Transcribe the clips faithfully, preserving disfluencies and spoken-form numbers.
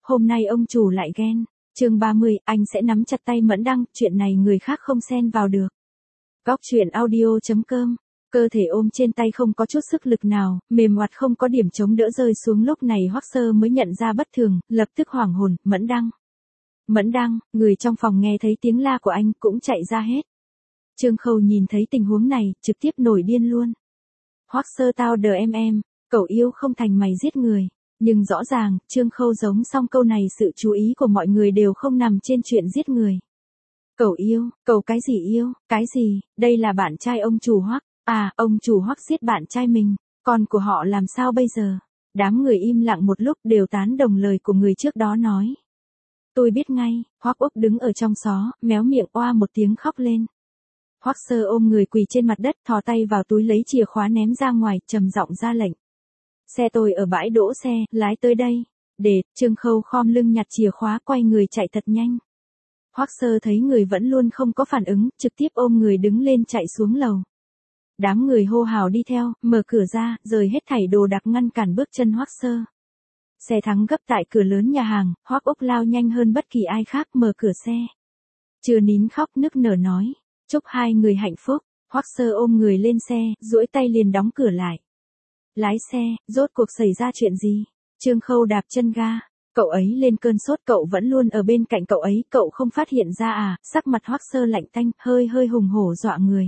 hôm nay ông chủ lại ghen. Chương ba mươi, anh sẽ nắm chặt tay Mẫn Đăng, chuyện này người khác không xen vào được. Góc truyện audio chấm com. Cơ thể ôm trên tay không có chút sức lực nào, mềm oặt không có điểm chống đỡ rơi xuống, lúc này Hoắc Sơ mới nhận ra bất thường, lập tức hoảng hồn, Mẫn Đăng. Mẫn Đăng, người trong phòng nghe thấy tiếng la của anh cũng chạy ra hết. Trương Khâu nhìn thấy tình huống này, trực tiếp nổi điên luôn. Hoắc Sơ tao đờ em em, cậu yêu không thành mày giết người. Nhưng rõ ràng, Trương Khâu giống xong câu này sự chú ý của mọi người đều không nằm trên chuyện giết người. Cậu yêu, cậu cái gì yêu, cái gì, đây là bạn trai ông chủ Hoắc, à, ông chủ Hoắc giết bạn trai mình, con của họ làm sao bây giờ? Đám người im lặng một lúc đều tán đồng lời của người trước đó nói. Tôi biết ngay, Hoắc Úc đứng ở trong xó, méo miệng oa một tiếng khóc lên. Hoắc Sơ ôm người quỳ trên mặt đất, thò tay vào túi lấy chìa khóa ném ra ngoài, trầm giọng ra lệnh. Xe tôi ở bãi đỗ xe, lái tới đây. Để, Trương Khâu khom lưng nhặt chìa khóa quay người chạy thật nhanh. Hoắc Sơ thấy người vẫn luôn không có phản ứng, trực tiếp ôm người đứng lên chạy xuống lầu. Đám người hô hào đi theo, mở cửa ra, rời hết thảy đồ đạc ngăn cản bước chân Hoắc Sơ. Xe thắng gấp tại cửa lớn nhà hàng, Hoắc Úc lao nhanh hơn bất kỳ ai khác mở cửa xe. Chưa nín khóc nức nở nói, chúc hai người hạnh phúc. Hoắc Sơ ôm người lên xe, duỗi tay liền đóng cửa lại. Lái xe, rốt cuộc xảy ra chuyện gì? Trương Khâu đạp chân ga. Cậu ấy lên cơn sốt, cậu vẫn luôn ở bên cạnh cậu ấy, cậu không phát hiện ra à? Sắc mặt Hoắc Sơ lạnh tanh, hơi hơi hùng hổ dọa người.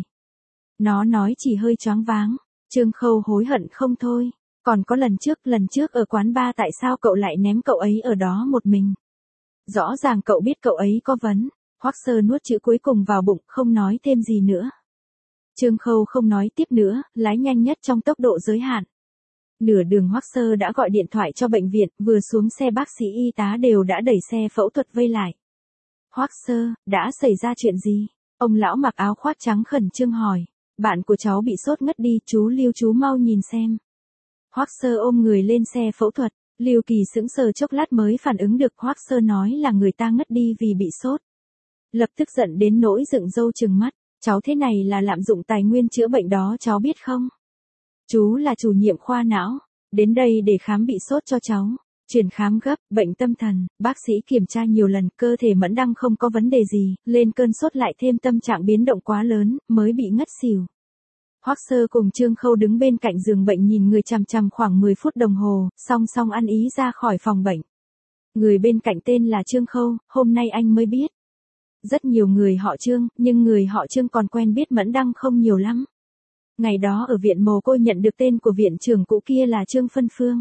Nó nói chỉ hơi choáng váng. Trương Khâu hối hận không thôi. Còn có lần trước, lần trước ở quán bar tại sao cậu lại ném cậu ấy ở đó một mình? Rõ ràng cậu biết cậu ấy có vấn. Hoắc Sơ nuốt chữ cuối cùng vào bụng, không nói thêm gì nữa. Trương Khâu không nói tiếp nữa, lái nhanh nhất trong tốc độ giới hạn. Nửa đường Hoắc Sơ đã gọi điện thoại cho bệnh viện, vừa xuống xe bác sĩ y tá đều đã đẩy xe phẫu thuật vây lại. Hoắc Sơ, đã xảy ra chuyện gì? Ông lão mặc áo khoác trắng khẩn trương hỏi. Bạn của cháu bị sốt ngất đi, chú Lưu chú mau nhìn xem. Hoắc Sơ ôm người lên xe phẫu thuật, Lưu Kỳ sững sờ chốc lát mới phản ứng được Hoắc Sơ nói là người ta ngất đi vì bị sốt. Lập tức giận đến nỗi dựng râu trừng mắt, cháu thế này là lạm dụng tài nguyên chữa bệnh đó cháu biết không? Chú là chủ nhiệm khoa não, đến đây để khám bị sốt cho cháu. Chuyển khám gấp, bệnh tâm thần, bác sĩ kiểm tra nhiều lần, cơ thể Mẫn Đăng không có vấn đề gì, lên cơn sốt lại thêm tâm trạng biến động quá lớn, mới bị ngất xỉu. Hoắc Sơ cùng Trương Khâu đứng bên cạnh giường bệnh nhìn người chằm chằm khoảng mười phút đồng hồ, song song ăn ý ra khỏi phòng bệnh. Người bên cạnh tên là Trương Khâu, hôm nay anh mới biết. Rất nhiều người họ Trương, nhưng người họ Trương còn quen biết Mẫn Đăng không nhiều lắm. Ngày đó ở viện mồ côi nhận được tên của viện trưởng cũ kia là Trương Phân Phương.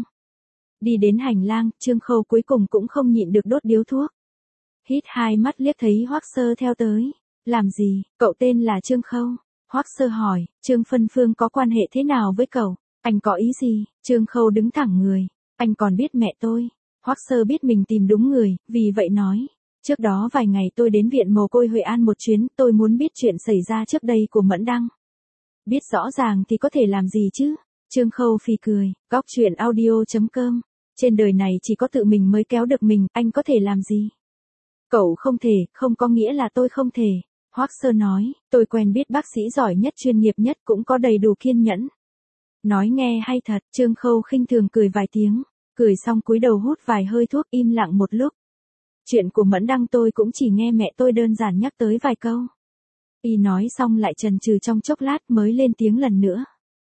Đi đến hành lang, Trương Khâu cuối cùng cũng không nhịn được đốt điếu thuốc. Hít hai mắt liếc thấy Hoắc Sơ theo tới. Làm gì, cậu tên là Trương Khâu? Hoắc Sơ hỏi, Trương Phân Phương có quan hệ thế nào với cậu? Anh có ý gì? Trương Khâu đứng thẳng người. Anh còn biết mẹ tôi. Hoắc Sơ biết mình tìm đúng người, vì vậy nói. Trước đó vài ngày tôi đến viện mồ côi Huệ An một chuyến, tôi muốn biết chuyện xảy ra trước đây của Mẫn Đăng. Biết rõ ràng thì có thể làm gì chứ? Trương Khâu phì cười, góc truyện audio chấm com. Trên đời này chỉ có tự mình mới kéo được mình, anh có thể làm gì? Cậu không thể, không có nghĩa là tôi không thể. Hoắc Sơ nói, tôi quen biết bác sĩ giỏi nhất, chuyên nghiệp nhất, cũng có đầy đủ kiên nhẫn. Nói nghe hay thật, Trương Khâu khinh thường cười vài tiếng, cười xong cúi đầu hút vài hơi thuốc, im lặng một lúc. Chuyện của Mẫn Đăng tôi cũng chỉ nghe mẹ tôi đơn giản nhắc tới vài câu. Y nói xong lại chần chừ trong chốc lát mới lên tiếng lần nữa.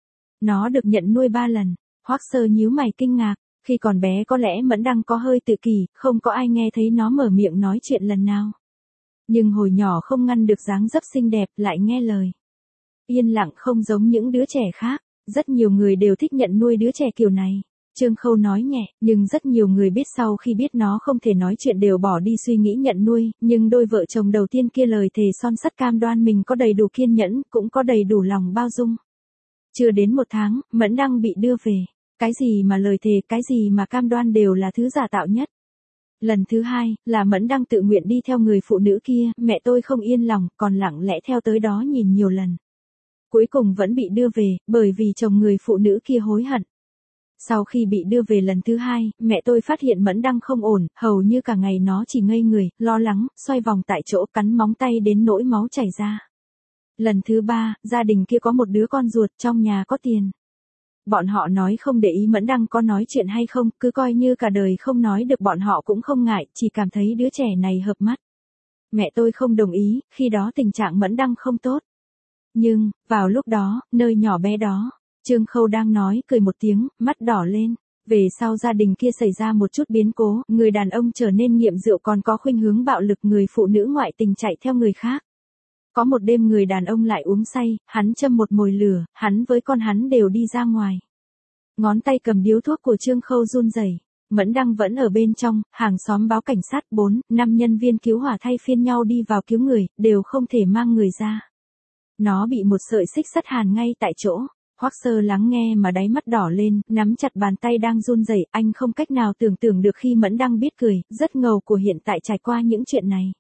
Nó được nhận nuôi ba lần. Hoắc Sơ nhíu mày kinh ngạc, khi còn bé có lẽ Mẫn Đăng có hơi tự kỷ, không có ai nghe thấy nó mở miệng nói chuyện lần nào. Nhưng hồi nhỏ không ngăn được dáng dấp xinh đẹp, lại nghe lời. Yên lặng không giống những đứa trẻ khác, rất nhiều người đều thích nhận nuôi đứa trẻ kiểu này. Trương Khâu nói nhẹ, nhưng rất nhiều người biết sau khi biết nó không thể nói chuyện đều bỏ đi suy nghĩ nhận nuôi, nhưng đôi vợ chồng đầu tiên kia lời thề son sắt cam đoan mình có đầy đủ kiên nhẫn, cũng có đầy đủ lòng bao dung. Chưa đến một tháng, Mẫn Đăng bị đưa về. Cái gì mà lời thề, cái gì mà cam đoan đều là thứ giả tạo nhất. Lần thứ hai, là Mẫn Đăng tự nguyện đi theo người phụ nữ kia, mẹ tôi không yên lòng, còn lặng lẽ theo tới đó nhìn nhiều lần. Cuối cùng vẫn bị đưa về, bởi vì chồng người phụ nữ kia hối hận. Sau khi bị đưa về lần thứ hai, mẹ tôi phát hiện Mẫn Đăng không ổn, hầu như cả ngày nó chỉ ngây người, lo lắng, xoay vòng tại chỗ, cắn móng tay đến nỗi máu chảy ra. Lần thứ ba, gia đình kia có một đứa con ruột, trong nhà có tiền. bọn họ nói không để ý Mẫn Đăng có nói chuyện hay không, cứ coi như cả đời không nói được bọn họ cũng không ngại, chỉ cảm thấy đứa trẻ này hợp mắt. Mẹ tôi không đồng ý, khi đó tình trạng Mẫn Đăng không tốt. Nhưng, vào lúc đó, nơi nhỏ bé đó, Trương Khâu đang nói cười một tiếng, mắt đỏ lên. Về sau gia đình kia xảy ra một chút biến cố, người đàn ông trở nên nghiện rượu còn có khuynh hướng bạo lực, người phụ nữ ngoại tình chạy theo người khác. Có một đêm người đàn ông lại uống say, hắn châm một mồi lửa, hắn với con hắn đều đi ra ngoài. Ngón tay cầm điếu thuốc của Trương Khâu run rẩy. Mẫn Đăng vẫn ở bên trong, hàng xóm báo cảnh sát, bốn, năm nhân viên cứu hỏa thay phiên nhau đi vào cứu người, đều không thể mang người ra. Nó bị một sợi xích sắt hàn ngay tại chỗ. Hoắc Sơ lắng nghe mà đáy mắt đỏ lên, nắm chặt bàn tay đang run rẩy, anh không cách nào tưởng tượng được khi Mẫn Đăng biết cười, rất ngầu của hiện tại trải qua những chuyện này.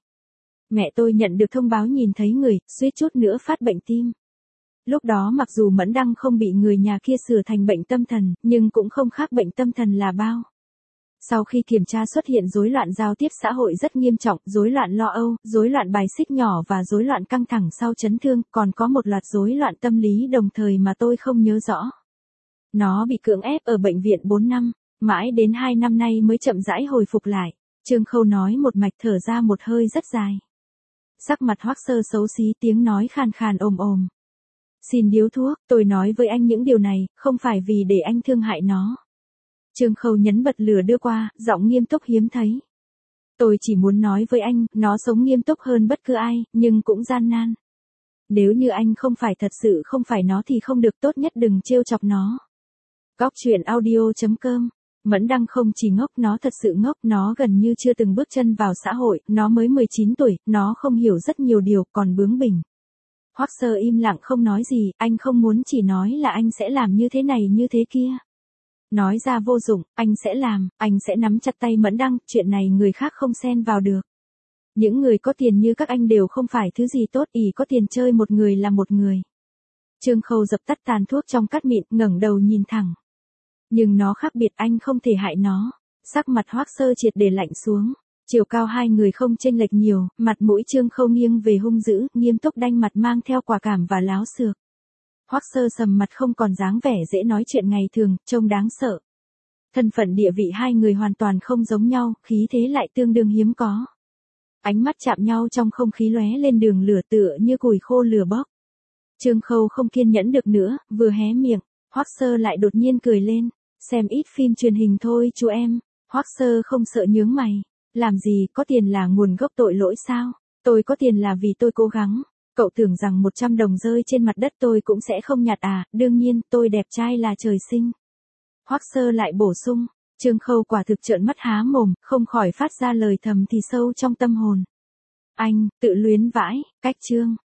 Mẹ tôi nhận được thông báo nhìn thấy người, suýt chút nữa phát bệnh tim. Lúc đó mặc dù Mẫn Đăng không bị người nhà kia sửa thành bệnh tâm thần, nhưng cũng không khác bệnh tâm thần là bao. Sau khi kiểm tra xuất hiện rối loạn giao tiếp xã hội rất nghiêm trọng, rối loạn lo âu, rối loạn bài xích nhỏ và rối loạn căng thẳng sau chấn thương, còn có một loạt rối loạn tâm lý đồng thời mà tôi không nhớ rõ. Nó bị cưỡng ép ở bệnh viện bốn năm, mãi đến hai năm nay mới chậm rãi hồi phục lại. Trương Khâu nói một mạch, thở ra một hơi rất dài. Sắc mặt Hoắc Sơ xấu xí, tiếng nói khàn khàn ồm ồm. Xin điếu thuốc, tôi nói với anh những điều này, không phải vì để anh thương hại nó. Trương Khâu nhấn bật lửa đưa qua, giọng nghiêm túc hiếm thấy. Tôi chỉ muốn nói với anh, nó sống nghiêm túc hơn bất cứ ai, nhưng cũng gian nan. Nếu như anh không phải thật sự không phải nó thì không được, tốt nhất đừng trêu chọc nó. Góc truyện audio chấm com. Mẫn Đăng không chỉ ngốc, nó thật sự ngốc, nó gần như chưa từng bước chân vào xã hội, nó mới mười chín tuổi, nó không hiểu rất nhiều điều, còn bướng bỉnh. Hoắc Sơ im lặng không nói gì, anh không muốn chỉ nói là anh sẽ làm như thế này như thế kia. Nói ra vô dụng, anh sẽ làm, anh sẽ nắm chặt tay Mẫn Đăng, chuyện này người khác không xen vào được. Những người có tiền như các anh đều không phải thứ gì tốt, ỷ có tiền chơi một người là một người. Trương Khâu dập tắt tàn thuốc trong cát mịn, ngẩng đầu nhìn thẳng. Nhưng nó khác biệt, anh không thể hại nó. Sắc mặt Hoắc Sơ triệt để lạnh xuống. Chiều cao hai người không chênh lệch nhiều, mặt mũi Trương Khâu nghiêng về hung dữ, nghiêm túc đanh mặt mang theo quả cảm và láo xược. Hoắc Sơ sầm mặt không còn dáng vẻ dễ nói chuyện ngày thường, trông đáng sợ. Thân phận địa vị hai người hoàn toàn không giống nhau, khí thế lại tương đương hiếm có. Ánh mắt chạm nhau trong không khí lóe lên đường lửa tựa như củi khô lửa bốc. Trương Khâu không kiên nhẫn được nữa, vừa hé miệng, Hoắc Sơ lại đột nhiên cười lên. Xem ít phim truyền hình thôi chú em. Hoắc Sơ không sợ nhướng mày. Làm gì, có tiền là nguồn gốc tội lỗi sao? Tôi có tiền là vì tôi cố gắng. Cậu tưởng rằng một trăm đồng rơi trên mặt đất tôi cũng sẽ không nhặt à? Đương nhiên, tôi đẹp trai là trời sinh. Hoắc Sơ lại bổ sung. Trương Khâu quả thực trợn mắt há mồm, không khỏi phát ra lời thầm thì sâu trong tâm hồn. Anh, tự luyến vãi, cách Trương.